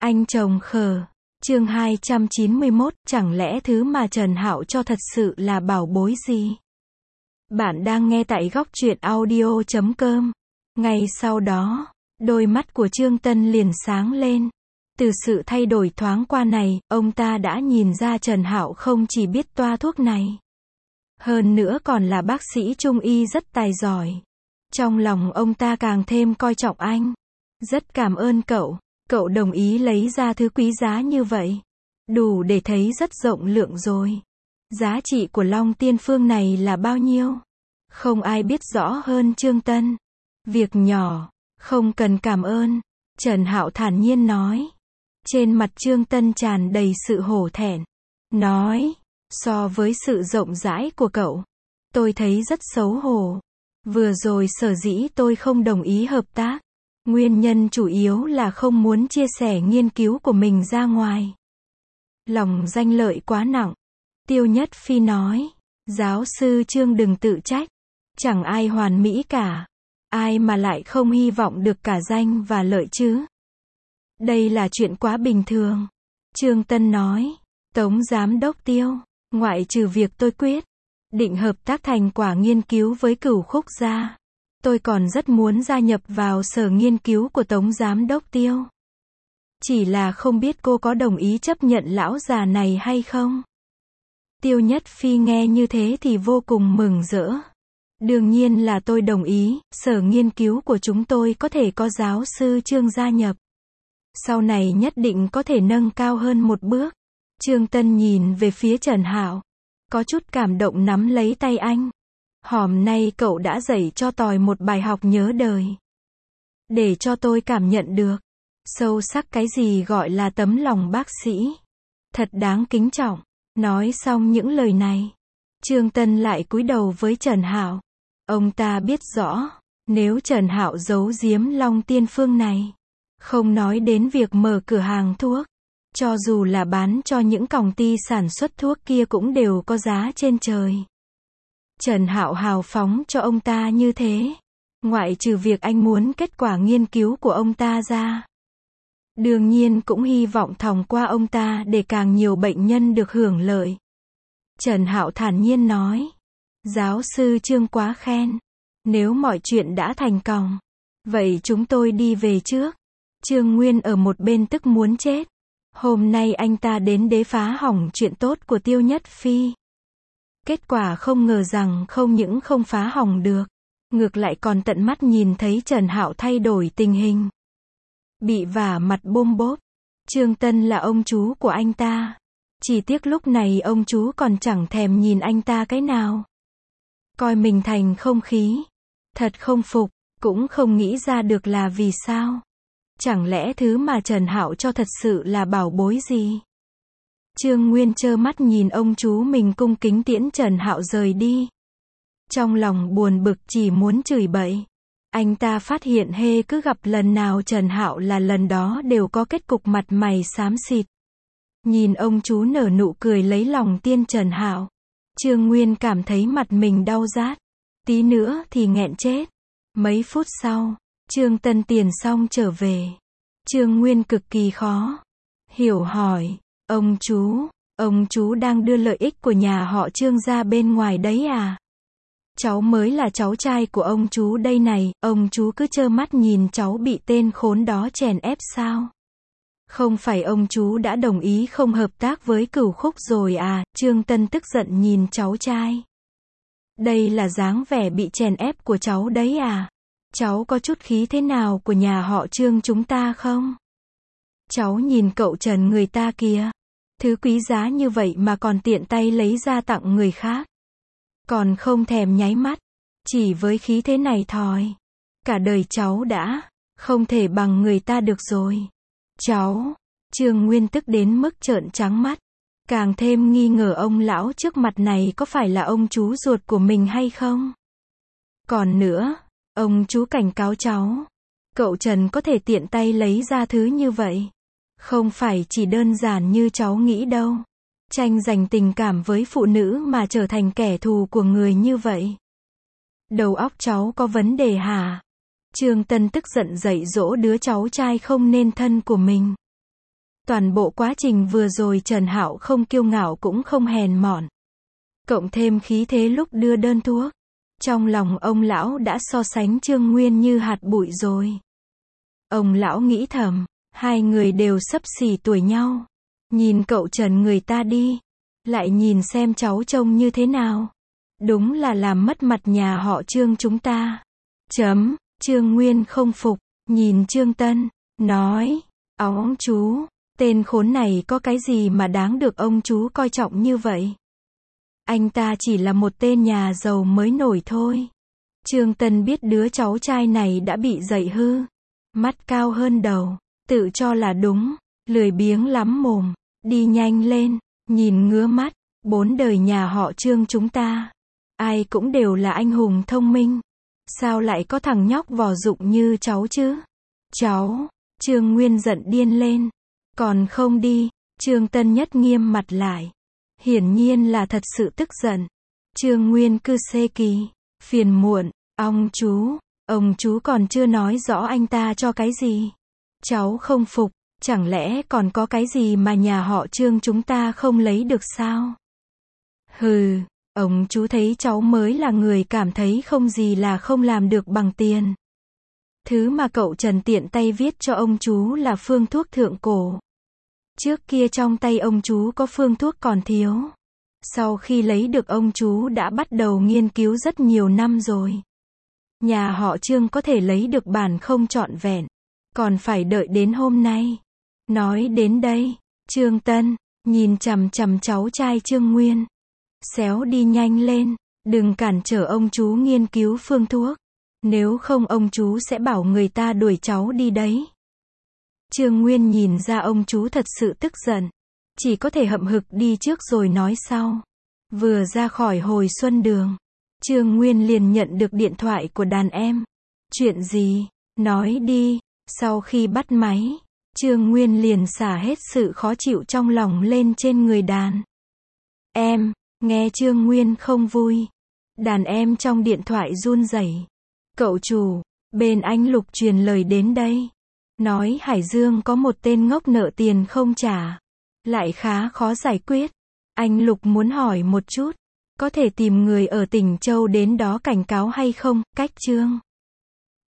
Anh chồng khờ. Chương 291, chẳng lẽ thứ mà Trần Hạo cho thật sự là bảo bối gì? Bạn đang nghe tại góc truyện audio.com. Ngay sau đó, đôi mắt của Trương Tân liền sáng lên. Từ sự thay đổi thoáng qua này, ông ta đã nhìn ra Trần Hạo không chỉ biết toa thuốc này, hơn nữa còn là bác sĩ trung y rất tài giỏi. Trong lòng ông ta càng thêm coi trọng anh. Rất cảm ơn cậu. Cậu đồng ý lấy ra thứ quý giá như vậy. Đủ để thấy rất rộng lượng rồi. Giá trị của Long Tiên Phương này là bao nhiêu? Không ai biết rõ hơn Trương Tân. Việc nhỏ, không cần cảm ơn. Trần Hạo thản nhiên nói. Trên mặt Trương Tân tràn đầy sự hổ thẹn. Nói, so với sự rộng rãi của cậu, tôi thấy rất xấu hổ. Vừa rồi sở dĩ tôi không đồng ý hợp tác. Nguyên nhân chủ yếu là không muốn chia sẻ nghiên cứu của mình ra ngoài. Lòng danh lợi quá nặng. Tiêu Nhất Phi nói. Giáo sư Trương đừng tự trách. Chẳng ai hoàn mỹ cả. Ai mà lại không hy vọng được cả danh và lợi chứ? Đây là chuyện quá bình thường. Trương Tân nói. Tống Giám đốc Tiêu, ngoại trừ việc tôi quyết định hợp tác thành quả nghiên cứu với Cửu Khúc gia, tôi còn rất muốn gia nhập vào sở nghiên cứu của Tống Giám đốc Tiêu. Chỉ là không biết cô có đồng ý chấp nhận lão già này hay không? Tiêu Nhất Phi nghe như thế thì vô cùng mừng rỡ. Đương nhiên là tôi đồng ý, sở nghiên cứu của chúng tôi có thể có giáo sư Trương gia nhập. Sau này nhất định có thể nâng cao hơn một bước. Trương Tân nhìn về phía Trần Hạo, có chút cảm động nắm lấy tay anh. Hôm nay cậu đã dạy cho tôi một bài học nhớ đời. Để cho tôi cảm nhận được sâu sắc cái gì gọi là tấm lòng bác sĩ. Thật đáng kính trọng. Nói xong những lời này, Trương Tân lại cúi đầu với Trần Hạo. Ông ta biết rõ, nếu Trần Hạo giấu giếm Long Tiên Phương này, không nói đến việc mở cửa hàng thuốc, cho dù là bán cho những công ty sản xuất thuốc kia cũng đều có giá trên trời. Trần Hạo hào phóng cho ông ta như thế. Ngoại trừ việc anh muốn kết quả nghiên cứu của ông ta ra, đương nhiên cũng hy vọng thông qua ông ta để càng nhiều bệnh nhân được hưởng lợi. Trần Hạo thản nhiên nói. Giáo sư Trương quá khen. Nếu mọi chuyện đã thành công, vậy chúng tôi đi về trước. Trương Nguyên ở một bên tức muốn chết. Hôm nay anh ta đến để phá hỏng chuyện tốt của Tiêu Nhất Phi. Kết quả không ngờ rằng không những không phá hỏng được, ngược lại còn tận mắt nhìn thấy Trần Hạo thay đổi tình hình. Bị vả mặt bôm bốp. Trương Tân là ông chú của anh ta. Chỉ tiếc lúc này ông chú còn chẳng thèm nhìn anh ta cái nào. Coi mình thành không khí. Thật không phục, cũng không nghĩ ra được là vì sao. Chẳng lẽ thứ mà Trần Hạo cho thật sự là bảo bối gì? Trương Nguyên trơ mắt nhìn ông chú mình cung kính tiễn Trần Hạo rời đi. Trong lòng buồn bực chỉ muốn chửi bậy. Anh ta phát hiện cứ gặp lần nào Trần Hạo là lần đó đều có kết cục mặt mày xám xịt. Nhìn ông chú nở nụ cười lấy lòng tiên Trần Hạo, Trương Nguyên cảm thấy mặt mình đau rát. Tí nữa thì nghẹn chết. Mấy phút sau, Trương Tân tiền xong trở về. Trương Nguyên cực kỳ khó hiểu hỏi. Ông chú đang đưa lợi ích của nhà họ Trương ra bên ngoài đấy à? Cháu mới là cháu trai của ông chú đây này, ông chú cứ trơ mắt nhìn cháu bị tên khốn đó chèn ép sao? Không phải ông chú đã đồng ý không hợp tác với Cửu Khúc rồi à? Trương Tân tức giận nhìn cháu trai. Đây là dáng vẻ bị chèn ép của cháu đấy à? Cháu có chút khí thế nào của nhà họ Trương chúng ta không? Cháu nhìn cậu Trần người ta kìa. Thứ quý giá như vậy mà còn tiện tay lấy ra tặng người khác. Còn không thèm nháy mắt. Chỉ với khí thế này thôi, cả đời cháu đã không thể bằng người ta được rồi. Trương Nguyên tức đến mức trợn trắng mắt. Càng thêm nghi ngờ ông lão trước mặt này có phải là ông chú ruột của mình hay không. Còn nữa, ông chú cảnh cáo cháu. Cậu Trần có thể tiện tay lấy ra thứ như vậy. Không phải chỉ đơn giản như cháu nghĩ đâu. Tranh giành tình cảm với phụ nữ mà trở thành kẻ thù của người như vậy. Đầu óc cháu có vấn đề hả? Trương Tân tức giận dạy dỗ đứa cháu trai không nên thân của mình. Toàn bộ quá trình vừa rồi Trần Hạo không kiêu ngạo cũng không hèn mọn. Cộng thêm khí thế lúc đưa đơn thuốc. Trong lòng ông lão đã so sánh Trương Nguyên như hạt bụi rồi. Ông lão nghĩ thầm, hai người đều xấp xỉ tuổi nhau. Nhìn cậu Trần người ta đi. Lại nhìn xem cháu trông như thế nào. Đúng là làm mất mặt nhà họ Trương chúng ta. Trương Nguyên không phục, nhìn Trương Tân, nói, ông chú, tên khốn này có cái gì mà đáng được ông chú coi trọng như vậy? Anh ta chỉ là một tên nhà giàu mới nổi thôi. Trương Tân biết đứa cháu trai này đã bị dạy hư. Mắt cao hơn đầu, tự cho là đúng, lười biếng lắm mồm, đi nhanh lên, nhìn ngứa mắt, 4 đời nhà họ Trương chúng ta. Ai cũng đều là anh hùng thông minh. Sao lại có thằng nhóc vò dụng như cháu chứ? Cháu, Trương Nguyên giận điên lên. Còn không đi, Trương Tân nhất nghiêm mặt lại. Hiển nhiên là thật sự tức giận. Trương Nguyên cứ xê kỳ, phiền muộn, ông chú còn chưa nói rõ anh ta cho cái gì. Cháu không phục, chẳng lẽ còn có cái gì mà nhà họ Trương chúng ta không lấy được sao? Hừ, ông chú thấy cháu mới là người cảm thấy không gì là không làm được bằng tiền. Thứ mà cậu Trần tiện tay viết cho ông chú là phương thuốc thượng cổ. Trước kia trong tay ông chú có phương thuốc còn thiếu. Sau khi lấy được ông chú đã bắt đầu nghiên cứu rất nhiều năm rồi. Nhà họ Trương có thể lấy được bản không trọn vẹn. Còn phải đợi đến hôm nay. Nói đến đây, Trương Tân, nhìn chằm chằm cháu trai Trương Nguyên. Xéo đi nhanh lên, đừng cản trở ông chú nghiên cứu phương thuốc. Nếu không ông chú sẽ bảo người ta đuổi cháu đi đấy. Trương Nguyên nhìn ra ông chú thật sự tức giận. Chỉ có thể hậm hực đi trước rồi nói sau. Vừa ra khỏi hồi xuân đường, Trương Nguyên liền nhận được điện thoại của đàn em. Chuyện gì? Nói đi. Sau khi bắt máy, Trương Nguyên liền xả hết sự khó chịu trong lòng lên trên người đàn em. Nghe Trương Nguyên không vui. Đàn em trong điện thoại run rẩy. Cậu chủ, bên anh Lục truyền lời đến đây. Nói Hải Dương có một tên ngốc nợ tiền không trả. Lại khá khó giải quyết. Anh Lục muốn hỏi một chút. Có thể tìm người ở tỉnh Châu đến đó cảnh cáo hay không? Cách Trương